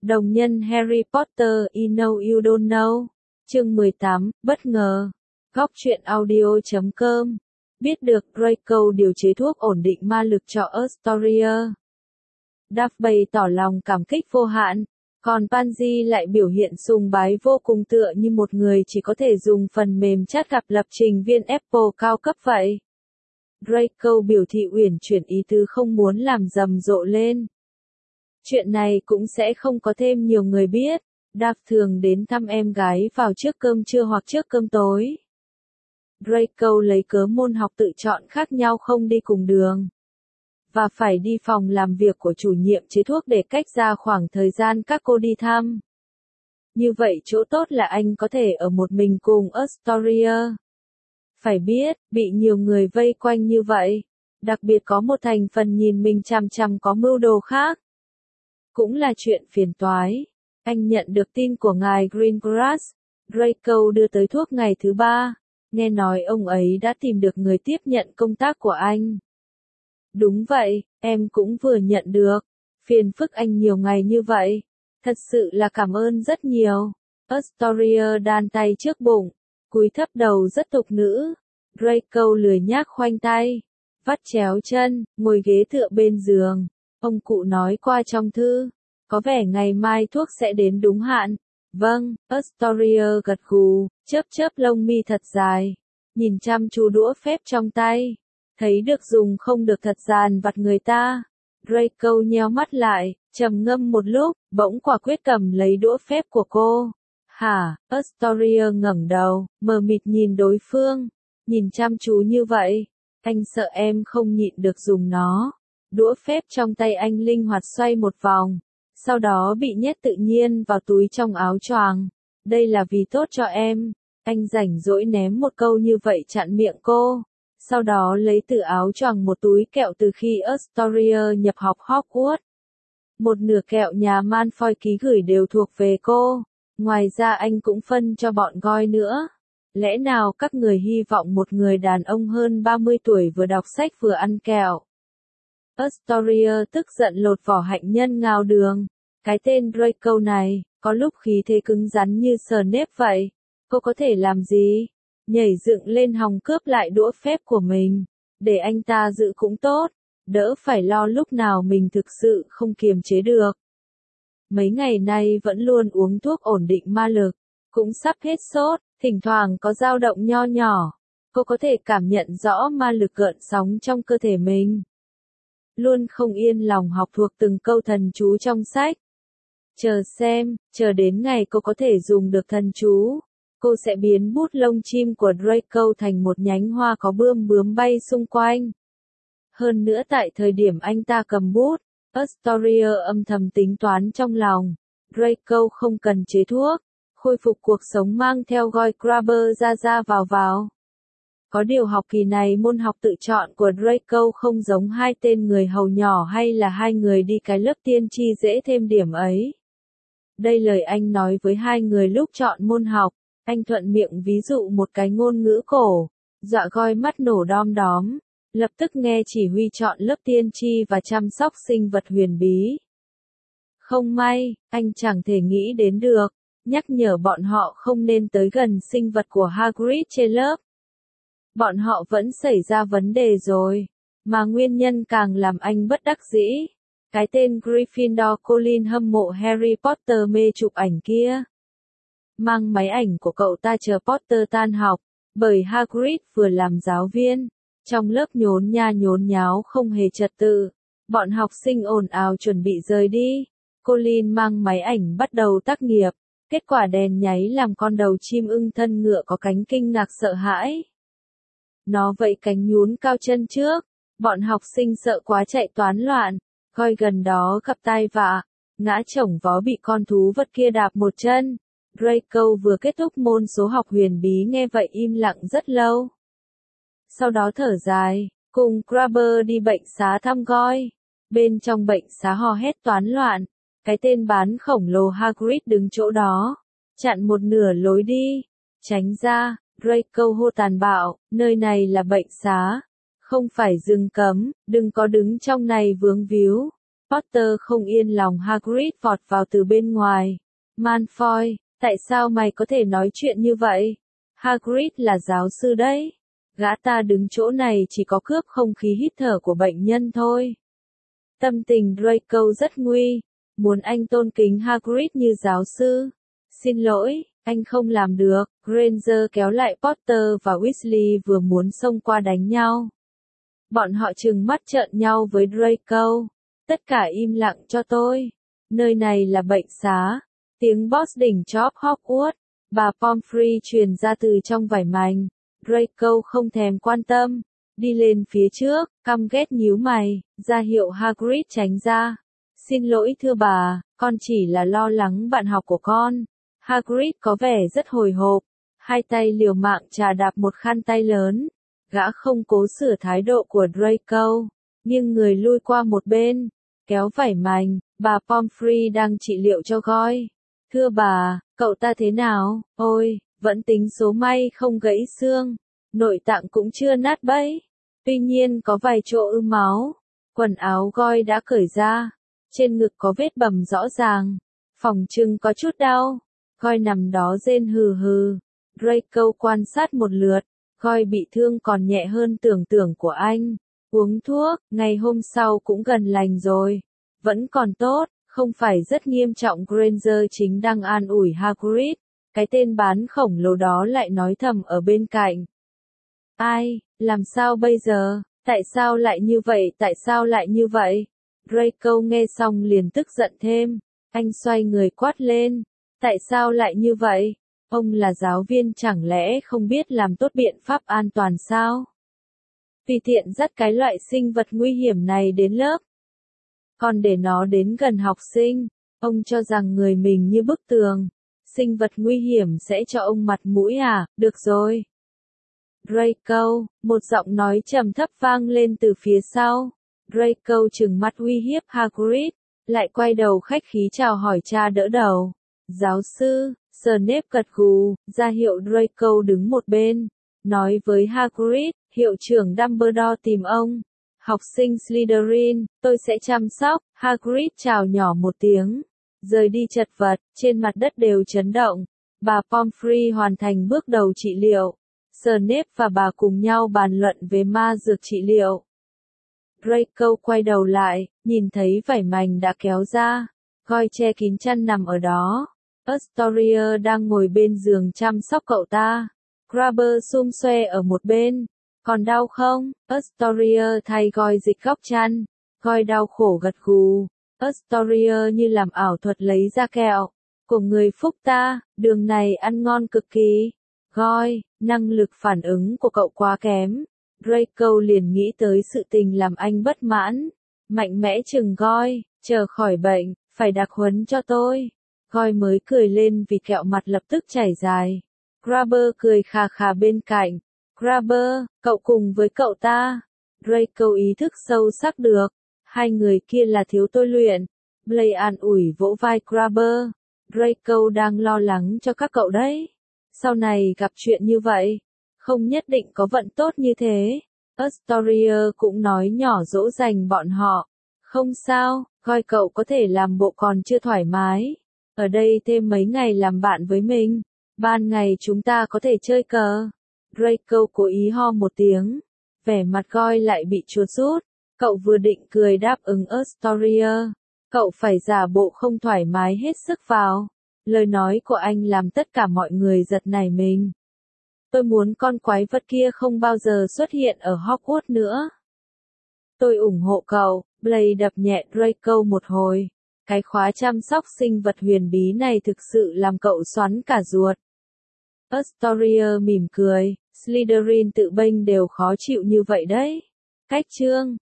Đồng nhân Harry Potter You Know You Don't Know. Chương 18, bất ngờ. Góc truyện audio.com. Biết được Draco điều chế thuốc ổn định ma lực cho Astoria. Duff bày tỏ lòng cảm kích vô hạn, còn Pansy lại biểu hiện sùng bái vô cùng tựa như một người chỉ có thể dùng phần mềm chat gặp lập trình viên Apple cao cấp vậy. Draco biểu thị uyển chuyển ý tứ không muốn làm rầm rộ lên. Chuyện này cũng sẽ không có thêm nhiều người biết. Duff thường đến thăm em gái vào trước cơm trưa hoặc trước cơm tối. Draco lấy cớ môn học tự chọn khác nhau không đi cùng đường. Và phải đi phòng làm việc của chủ nhiệm chế thuốc để cách ra khoảng thời gian các cô đi thăm. Như vậy chỗ tốt là anh có thể ở một mình cùng Astoria. Phải biết, bị nhiều người vây quanh như vậy, đặc biệt có một thành phần nhìn mình chằm chằm có mưu đồ khác. Cũng là chuyện phiền toái. Anh nhận được tin của ngài Greengrass. Draco đưa tới thuốc ngày thứ 3. Nghe nói ông ấy đã tìm được người tiếp nhận công tác của anh. Đúng vậy, em cũng vừa nhận được. Phiền phức anh nhiều ngày như vậy. Thật sự là cảm ơn rất nhiều. Astoria đan tay trước bụng, cúi thấp đầu rất tục nữ. Draco lười nhác khoanh tay, vắt chéo chân, ngồi ghế tựa bên giường. Ông cụ nói qua trong thư, có vẻ ngày mai thuốc sẽ đến đúng hạn. Vâng, Astoria gật gù, chớp lông mi thật dài, nhìn chăm chú đũa phép trong tay. Thấy được dùng không được thật dàn vặt người ta. Draco nheo mắt lại, trầm ngâm một lúc, bỗng quả quyết cầm lấy đũa phép của cô. Hả? Astoria ngẩng đầu, mờ mịt nhìn đối phương, nhìn chăm chú như vậy. Anh sợ em không nhịn được dùng nó. Đũa phép trong tay anh linh hoạt xoay một vòng, sau đó bị nhét tự nhiên vào túi trong áo choàng. Đây là vì tốt cho em. Anh rảnh rỗi ném một câu như vậy chặn miệng cô. Sau đó lấy từ áo choàng một túi kẹo từ khi Astoria nhập học Hogwarts. Một nửa kẹo nhà Malfoy ký gửi đều thuộc về cô. Ngoài ra anh cũng phân cho bọn Goi nữa. Lẽ nào các người hy vọng một người đàn ông hơn 30 tuổi vừa đọc sách vừa ăn kẹo? Astoria tức giận lột vỏ hạnh nhân ngao đường. Cái tên Draco này, có lúc khí thế cứng rắn như sờ nếp vậy. Cô có thể làm gì? Nhảy dựng lên hòng cướp lại đũa phép của mình. Để anh ta giữ cũng tốt. Đỡ phải lo lúc nào mình thực sự không kiềm chế được. Mấy ngày nay vẫn luôn uống thuốc ổn định ma lực. Cũng sắp hết sốt, thỉnh thoảng có dao động nho nhỏ. Cô có thể cảm nhận rõ ma lực gợn sóng trong cơ thể mình. Luôn không yên lòng học thuộc từng câu thần chú trong sách. Chờ xem, chờ đến ngày cô có thể dùng được thần chú. Cô sẽ biến bút lông chim của Draco thành một nhánh hoa có bướm bay xung quanh. Hơn nữa tại thời điểm anh ta cầm bút, Astoria âm thầm tính toán trong lòng. Draco không cần chế thuốc, khôi phục cuộc sống mang theo Goi Grabber ra vào. Có điều học kỳ này môn học tự chọn của Draco không giống hai tên người hầu nhỏ hay là hai người đi cái lớp tiên tri dễ thêm điểm ấy. Đây lời anh nói với hai người lúc chọn môn học. Anh thuận miệng ví dụ một cái ngôn ngữ cổ, dọa Goi mắt nổ đom đóm, lập tức nghe chỉ huy chọn lớp tiên tri và chăm sóc sinh vật huyền bí. Không may, anh chẳng thể nghĩ đến được, nhắc nhở bọn họ không nên tới gần sinh vật của Hagrid trên lớp. Bọn họ vẫn xảy ra vấn đề rồi, mà nguyên nhân càng làm anh bất đắc dĩ. Cái tên Gryffindor Colin hâm mộ Harry Potter mê chụp ảnh kia. Mang máy ảnh của cậu ta chờ Potter tan học, bởi Hagrid vừa làm giáo viên. Trong lớp nhốn nháo không hề trật tự. Bọn học sinh ồn ào chuẩn bị rời đi. Colin mang máy ảnh bắt đầu tác nghiệp. Kết quả đèn nháy làm con đầu chim ưng thân ngựa có cánh kinh ngạc sợ hãi. Nó vẫy cánh nhún cao chân trước. Bọn học sinh sợ quá chạy toán loạn. Coi gần đó gặp tai vạ. Ngã chổng vó bị con thú vật kia đạp một chân. Draco vừa kết thúc môn số học huyền bí nghe vậy im lặng rất lâu. Sau đó thở dài, cùng Grabber đi bệnh xá thăm Goi. Bên trong bệnh xá hò hét toán loạn. Cái tên bán khổng lồ Hagrid đứng chỗ đó, chặn một nửa lối đi. Tránh ra, Draco hô tàn bạo, nơi này là bệnh xá, không phải rừng cấm, đừng có đứng trong này vướng víu. Potter không yên lòng Hagrid vọt vào từ bên ngoài. Malfoy, tại sao mày có thể nói chuyện như vậy? Hagrid là giáo sư đấy. Gã ta đứng chỗ này chỉ có cướp không khí hít thở của bệnh nhân thôi. Tâm tình Draco rất nguy, muốn anh tôn kính Hagrid như giáo sư. Xin lỗi, anh không làm được. Granger kéo lại Potter và Weasley vừa muốn xông qua đánh nhau. Bọn họ trừng mắt trợn nhau với Draco. Tất cả im lặng cho tôi. Nơi này là bệnh xá. Tiếng boss đỉnh chóp Hogwarts. Bà Pomfrey truyền ra từ trong vải mảnh. Draco không thèm quan tâm. Đi lên phía trước, căm ghét nhíu mày, ra hiệu Hagrid tránh ra. Xin lỗi thưa bà, con chỉ là lo lắng bạn học của con. Hagrid có vẻ rất hồi hộp. Hai tay liều mạng chà đạp một khăn tay lớn. Gã không cố sửa thái độ của Draco, nhưng người lui qua một bên, kéo vải mảnh. Bà Pomfrey đang trị liệu cho Goyle. Thưa bà, cậu ta thế nào? Ôi, vẫn tính số may không gãy xương. Nội tạng cũng chưa nát bấy. Tuy nhiên có vài chỗ ứ máu. Quần áo Goyle đã cởi ra. Trên ngực có vết bầm rõ ràng. Phòng trưng có chút đau. Goyle nằm đó rên hừ hừ. Draco quan sát một lượt. Goyle bị thương còn nhẹ hơn tưởng tượng của anh. Uống thuốc, ngày hôm sau cũng gần lành rồi. Vẫn còn tốt, không phải rất nghiêm trọng. Granger chính đang an ủi Hagrid. Cái tên bán khổng lồ đó lại nói thầm ở bên cạnh. Ai, làm sao bây giờ? Tại sao lại như vậy? Tại sao lại như vậy? Draco nghe xong liền tức giận thêm. Anh xoay người quát lên. Tại sao lại như vậy? Ông là giáo viên chẳng lẽ không biết làm tốt biện pháp an toàn sao? Tùy tiện dắt cái loại sinh vật nguy hiểm này đến lớp. Còn để nó đến gần học sinh, ông cho rằng người mình như bức tường. Sinh vật nguy hiểm sẽ cho ông mặt mũi à? Được rồi. Draco, một giọng nói trầm thấp vang lên từ phía sau. Draco trừng mắt uy hiếp Hagrid, lại quay đầu khách khí chào hỏi cha đỡ đầu. Giáo sư, Snape gật gù, ra hiệu Draco đứng một bên. Nói với Hagrid, hiệu trưởng Dumbledore tìm ông. Học sinh Slytherin, tôi sẽ chăm sóc. Hagrid chào nhỏ một tiếng. Rời đi chật vật, trên mặt đất đều chấn động. Bà Pomfrey hoàn thành bước đầu trị liệu. Snape và bà cùng nhau bàn luận về ma dược trị liệu. Draco quay đầu lại, nhìn thấy vải mảnh đã kéo ra. Goyle che kín chăn nằm ở đó. Astoria đang ngồi bên giường chăm sóc cậu ta. Crabber xum xuê ở một bên. Còn đau không? Astoria thay Goyle dịch góc chăn. Goyle đau khổ gật gù. Astoria như làm ảo thuật lấy ra kẹo. Của người phúc ta, đường này ăn ngon cực kỳ. Goyle, năng lực phản ứng của cậu quá kém. Draco liền nghĩ tới sự tình làm anh bất mãn. Mạnh mẽ chừng Goyle, chờ khỏi bệnh, phải đặc huấn cho tôi. Goyle mới cười lên vì kẹo mặt lập tức chảy dài. Crabber cười khà khà bên cạnh. Crabber, cậu cùng với cậu ta. Draco ý thức sâu sắc được. Hai người kia là thiếu tôi luyện. Blaise an ủi vỗ vai Crabber. Draco đang lo lắng cho các cậu đấy. Sau này gặp chuyện như vậy, không nhất định có vận tốt như thế. Astoria cũng nói nhỏ dỗ dành bọn họ. Không sao, coi cậu có thể làm bộ còn chưa thoải mái. Ở đây thêm mấy ngày làm bạn với mình. Ban ngày chúng ta có thể chơi cờ. Draco cố ý ho một tiếng. Vẻ mặt Goyle lại bị chuột rút. Cậu vừa định cười đáp ứng Astoria. Cậu phải giả bộ không thoải mái hết sức vào. Lời nói của anh làm tất cả mọi người giật nảy mình. Tôi muốn con quái vật kia không bao giờ xuất hiện ở Hogwarts nữa. Tôi ủng hộ cậu. Blaise đập nhẹ Draco một hồi. Cái khóa chăm sóc sinh vật huyền bí này thực sự làm cậu xoắn cả ruột. Astoria mỉm cười. Slytherin tự bênh đều khó chịu như vậy đấy. Cách chương